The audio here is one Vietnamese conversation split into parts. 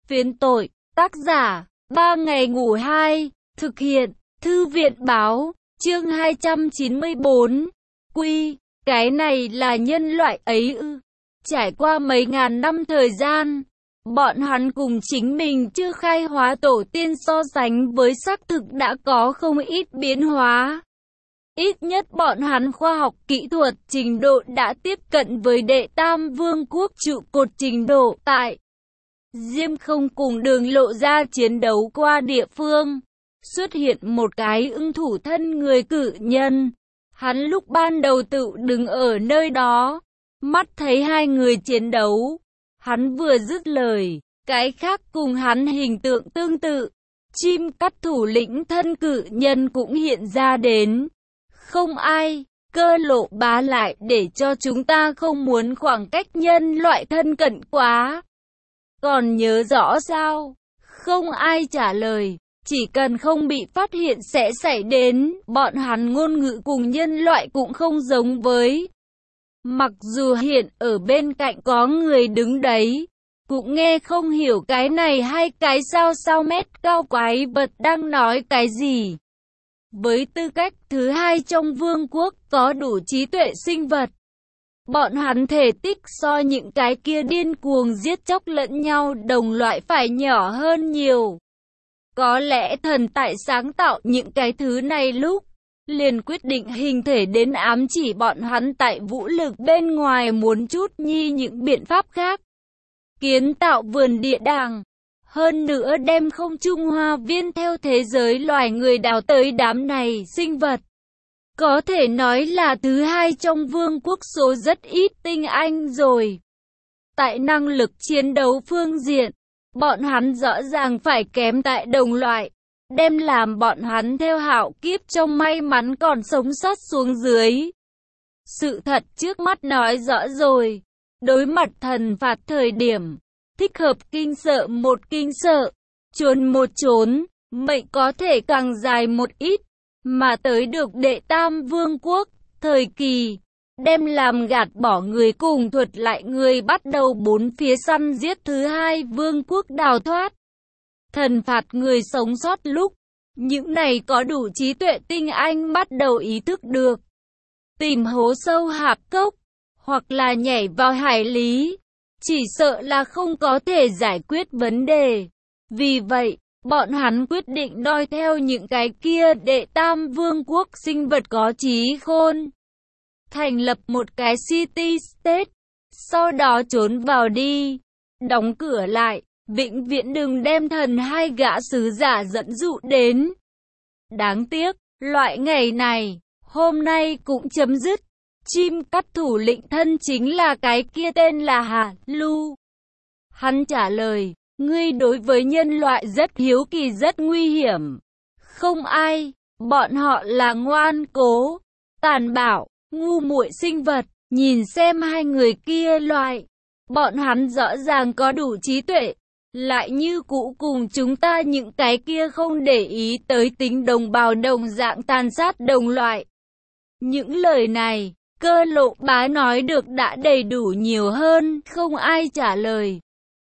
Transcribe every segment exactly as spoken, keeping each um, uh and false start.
Phiến tội, tác giả, ba ngày ngủ hai, thực hiện, thư viện báo, chương hai trăm chín mươi bốn, quy, cái này là nhân loại ấy ư. Trải qua mấy ngàn năm thời gian, bọn hắn cùng chính mình chưa khai hóa tổ tiên so sánh với xác thực đã có không ít biến hóa. Ít nhất bọn hắn khoa học kỹ thuật trình độ đã tiếp cận với đệ tam vương quốc trụ cột trình độ tại. Diêm không cùng đường lộ ra chiến đấu qua địa phương, xuất hiện một cái ưng thủ thân người cự nhân. Hắn lúc ban đầu tự đứng ở nơi đó, mắt thấy hai người chiến đấu. Hắn vừa dứt lời, cái khác cùng hắn hình tượng tương tự. Chim cắt thủ lĩnh thân cự nhân cũng hiện ra đến. Không ai, Cơ Lộ Bá lại để cho chúng ta không muốn khoảng cách nhân loại thân cận quá. Còn nhớ rõ sao? Không ai trả lời. Chỉ cần không bị phát hiện sẽ xảy đến. Bọn hắn ngôn ngữ cùng nhân loại cũng không giống với. Mặc dù hiện ở bên cạnh có người đứng đấy, cũng nghe không hiểu cái này hay cái sao sao mét cao quái vật đang nói cái gì. Với tư cách thứ hai trong vương quốc có đủ trí tuệ sinh vật, bọn hắn thể tích so những cái kia điên cuồng giết chóc lẫn nhau đồng loại phải nhỏ hơn nhiều. Có lẽ thần tại sáng tạo những cái thứ này lúc liền quyết định hình thể đến ám chỉ bọn hắn tại vũ lực bên ngoài muốn chút nhi những biện pháp khác. Kiến tạo vườn địa đàng. Hơn nữa đem không trung hoa viên theo thế giới loài người đào tới đám này sinh vật. Có thể nói là thứ hai trong vương quốc số rất ít tinh anh rồi. Tại năng lực chiến đấu phương diện, bọn hắn rõ ràng phải kém tại đồng loại. Đem làm bọn hắn theo hạo kiếp trong may mắn còn sống sót xuống dưới. Sự thật trước mắt nói rõ rồi. Đối mặt thần phạt thời điểm, thích hợp kinh sợ một kinh sợ, trốn một trốn, mệnh có thể càng dài một ít, mà tới được đệ tam vương quốc, thời kỳ, đem làm gạt bỏ người cùng thuật lại người bắt đầu bốn phía săn giết thứ hai vương quốc đào thoát. Thần phạt người sống sót lúc, những này có đủ trí tuệ tinh anh bắt đầu ý thức được. Tìm hố sâu hạp cốc, hoặc là nhảy vào hải lý. Chỉ sợ là không có thể giải quyết vấn đề. Vì vậy, bọn hắn quyết định noi theo những cái kia đệ tam vương quốc sinh vật có trí khôn. Thành lập một cái city state, sau đó trốn vào đi, đóng cửa lại, vĩnh viễn đừng đem thần hai gã sứ giả dẫn dụ đến. Đáng tiếc, loại ngày này, hôm nay cũng chấm dứt. Chim cắt thủ lĩnh thân chính là cái kia tên là Hà Lu. Hắn trả lời, ngươi đối với nhân loại rất hiếu kỳ rất nguy hiểm. Không ai, bọn họ là ngoan cố, tàn bạo, ngu muội sinh vật. Nhìn xem hai người kia loại, bọn hắn rõ ràng có đủ trí tuệ, lại như cũ cùng chúng ta những cái kia không để ý tới tính đồng bào đồng dạng tàn sát đồng loại. Những lời này, Cơ Lộ Bá nói được đã đầy đủ nhiều hơn, không ai trả lời.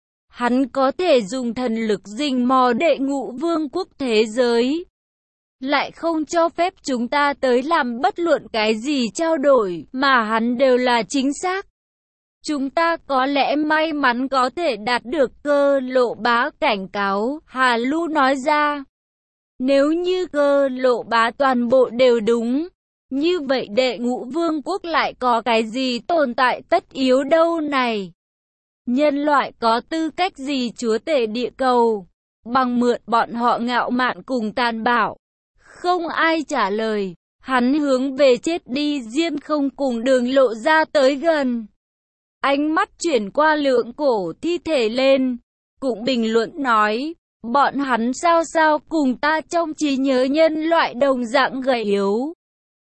Hắn có thể dùng thần lực rình mò đệ ngũ vương quốc thế giới, lại không cho phép chúng ta tới làm bất luận cái gì trao đổi, mà hắn đều là chính xác. Chúng ta có lẽ may mắn có thể đạt được Cơ Lộ Bá cảnh cáo, Hà Lu nói ra. Nếu như Cơ Lộ Bá toàn bộ đều đúng, như vậy đệ ngũ vương quốc lại có cái gì tồn tại tất yếu đâu này? Nhân loại có tư cách gì chúa tể địa cầu? Bằng mượn bọn họ ngạo mạn cùng tàn bạo. Không ai trả lời. Hắn hướng về chết đi. Diêm không cùng đường lộ ra tới gần. Ánh mắt chuyển qua lượng cổ thi thể lên. Cũng bình luận nói. Bọn hắn sao sao cùng ta trong trí nhớ nhân loại đồng dạng gầy yếu.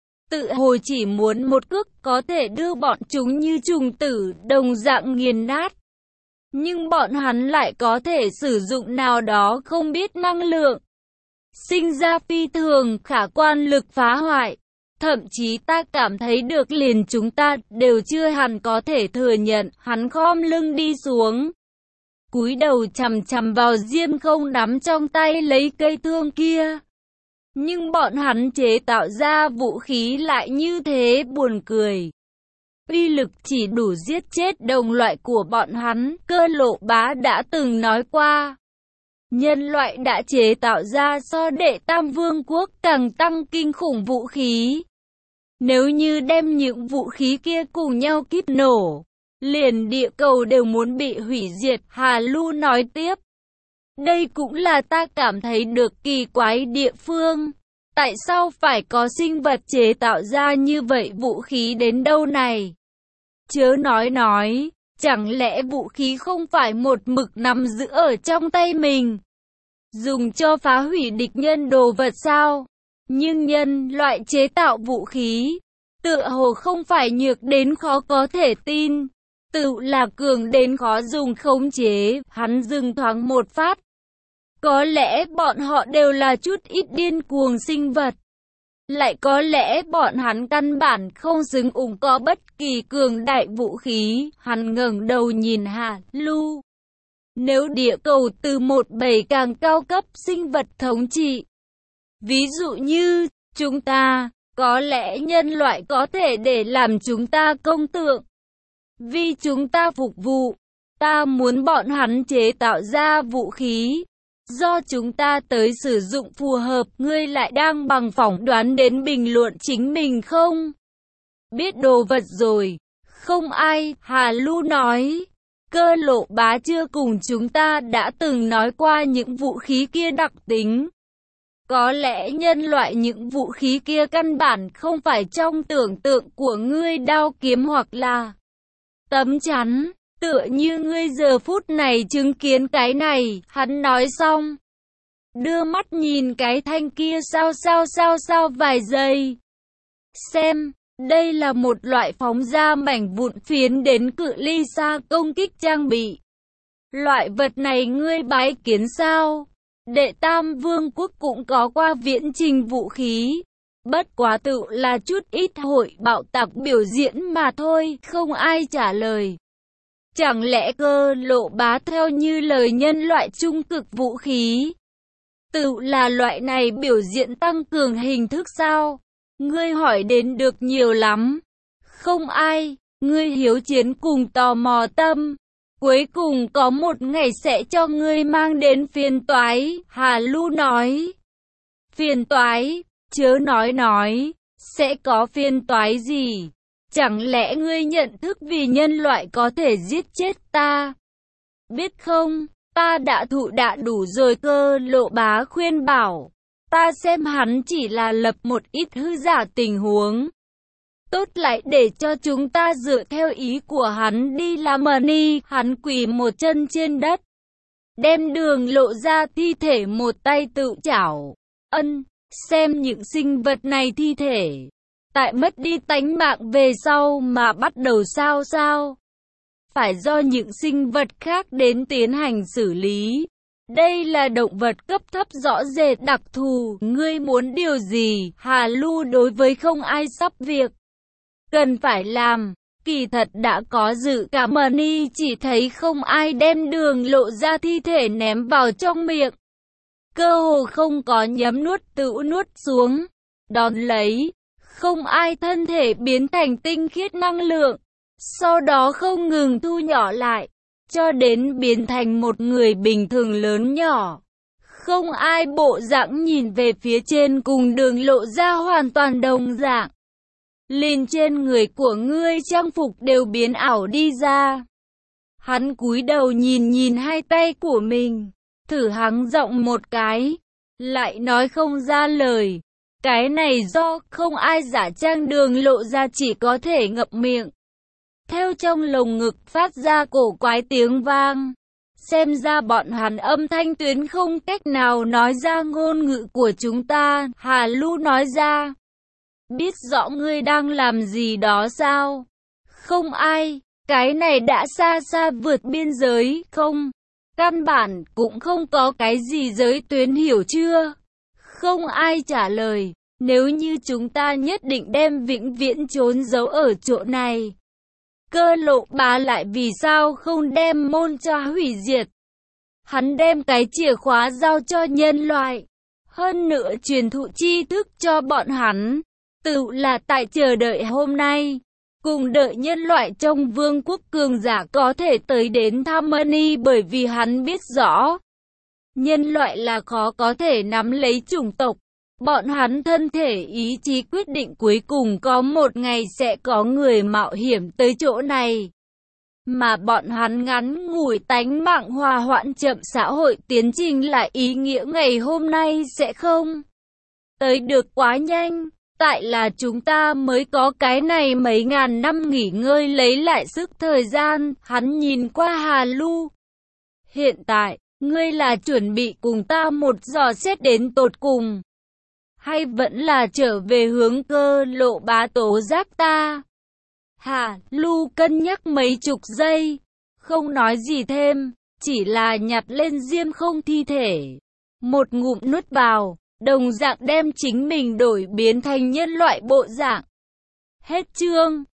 Tự hồi chỉ muốn một cước có thể đưa bọn chúng như trùng tử đồng dạng nghiền nát. Nhưng bọn hắn lại có thể sử dụng nào đó không biết năng lượng. Sinh ra phi thường khả quan lực phá hoại. Thậm chí ta cảm thấy được liền chúng ta đều chưa hẳn có thể thừa nhận. Hắn khom lưng đi xuống. cúi đầu chằm chằm vào diêm không nắm trong tay lấy cây thương kia. Nhưng bọn hắn chế tạo ra vũ khí lại như thế buồn cười. Uy lực chỉ đủ giết chết đồng loại của bọn hắn, Cơ Lộ Bá đã từng nói qua. Nhân loại đã chế tạo ra so đệ tam vương quốc càng tăng kinh khủng vũ khí. Nếu như đem những vũ khí kia cùng nhau kíp nổ, liền địa cầu đều muốn bị hủy diệt, Hà Lu nói tiếp. Đây cũng là ta cảm thấy được kỳ quái địa phương. Tại sao phải có sinh vật chế tạo ra như vậy vũ khí đến đâu này? Chớ nói nói, chẳng lẽ vũ khí không phải một mực nằm giữ ở trong tay mình, dùng cho phá hủy địch nhân đồ vật sao? Nhưng nhân loại chế tạo vũ khí, tựa hồ không phải nhược đến khó có thể tin, tự là cường đến khó dùng khống chế. Hắn dừng thoáng một phát. Có lẽ bọn họ đều là chút ít điên cuồng sinh vật. Lại có lẽ bọn hắn căn bản không xứng ủng có bất kỳ cường đại vũ khí. Hắn ngẩng đầu nhìn Hà Lu. Nếu địa cầu từ một bầy càng cao cấp sinh vật thống trị, ví dụ như chúng ta, có lẽ nhân loại có thể để làm chúng ta công tượng, vì chúng ta phục vụ. Ta muốn bọn hắn chế tạo ra vũ khí do chúng ta tới sử dụng phù hợp. Ngươi lại đang bằng phỏng đoán đến bình luận chính mình không? Biết đồ vật rồi. Không ai, Hà Lu nói. Cơ Lộ Bá chưa cùng chúng ta đã từng nói qua những vũ khí kia đặc tính. Có lẽ nhân loại những vũ khí kia căn bản không phải trong tưởng tượng của ngươi, đao kiếm hoặc là tấm chắn. Tựa như ngươi giờ phút này chứng kiến cái này. Hắn nói xong, đưa mắt nhìn cái thanh kia sao sao sao sao vài giây. Xem, đây là một loại phóng ra mảnh vụn phiến đến cự ly xa công kích trang bị. Loại vật này ngươi bái kiến sao? Đệ tam vương quốc cũng có qua viễn trình vũ khí. Bất quá tự là chút ít hội bạo tạc biểu diễn mà thôi. Không ai trả lời. Chẳng lẽ Cơ Lộ Bá theo như lời nhân loại trung cực vũ khí, tự là loại này biểu diễn tăng cường hình thức sao? Ngươi hỏi đến được nhiều lắm. Không ai, ngươi hiếu chiến cùng tò mò tâm. Cuối cùng có một ngày sẽ cho ngươi mang đến phiền toái, Hà Lu nói. Phiền toái, chớ nói nói, sẽ có phiền toái gì? Chẳng lẽ ngươi nhận thức vì nhân loại có thể giết chết ta? Biết không, ta đã thụ đạ đủ rồi. Cơ Lộ Bá khuyên bảo. Ta xem hắn chỉ là lập một ít hư giả tình huống. Tốt lại để cho chúng ta dựa theo ý của hắn đi làm. Ni, hắn quỳ một chân trên đất, đem Đường Lộ ra thi thể một tay tự chảo. Ân, xem những sinh vật này thi thể, tại mất đi tánh mạng về sau mà bắt đầu sao sao? Phải do những sinh vật khác đến tiến hành xử lý. Đây là động vật cấp thấp rõ rệt đặc thù. Ngươi muốn điều gì? Hà Lu đối với không ai sắp việc cần phải làm. Kỳ thật đã có dự cảm. Ni chỉ thấy không ai đem Đường Lộ ra thi thể ném vào trong miệng. Cơ hồ không có nhấm nuốt, tự nuốt xuống. Đón lấy, không ai thân thể biến thành tinh khiết năng lượng. Sau đó không ngừng thu nhỏ lại, cho đến biến thành một người bình thường lớn nhỏ. Không ai bộ dạng nhìn về phía trên cùng Đường Lộ ra hoàn toàn đồng dạng. Liền trên người của ngươi trang phục đều biến ảo đi ra. Hắn cúi đầu nhìn nhìn hai tay của mình, thử hắng giọng một cái, lại nói không ra lời. Cái này do không ai giả trang. Đường Lộ ra chỉ có thể ngậm miệng. Theo trong lồng ngực phát ra cổ quái tiếng vang. Xem ra bọn hắn âm thanh tuyến không cách nào nói ra ngôn ngữ của chúng ta. Hà Lu nói ra. Biết rõ ngươi đang làm gì đó sao? Không ai. Cái này đã xa xa vượt biên giới. Không. Căn bản cũng không có cái gì giới tuyến, hiểu chưa? Không ai trả lời. Nếu như chúng ta nhất định đem vĩnh viễn trốn giấu ở chỗ này, Cơ Lộ Bá lại vì sao không đem môn cho hủy diệt? Hắn đem cái chìa khóa giao cho nhân loại. Hơn nữa truyền thụ tri thức cho bọn hắn. Tự là tại chờ đợi hôm nay. Cùng đợi nhân loại trong vương quốc cường giả có thể tới đến Harmony, bởi vì hắn biết rõ. Nhân loại là khó có thể nắm lấy chủng tộc. Bọn hắn thân thể ý chí quyết định cuối cùng có một ngày sẽ có người mạo hiểm tới chỗ này. Mà bọn hắn ngắn ngủi tánh mạng hòa hoãn chậm xã hội tiến trình lại ý nghĩa ngày hôm nay sẽ không tới được quá nhanh. Tại là chúng ta mới có cái này mấy ngàn năm nghỉ ngơi lấy lại sức thời gian. Hắn nhìn qua Hà Lu. Hiện tại, ngươi là chuẩn bị cùng ta một dò xét đến tột cùng, hay vẫn là trở về hướng Cơ Lộ bá tố giác ta? Hà Lu cân nhắc mấy chục giây, không nói gì thêm, chỉ là nhặt lên Diêm Không thi thể, một ngụm nuốt vào, đồng dạng đem chính mình đổi biến thành nhân loại bộ dạng. Hết chương.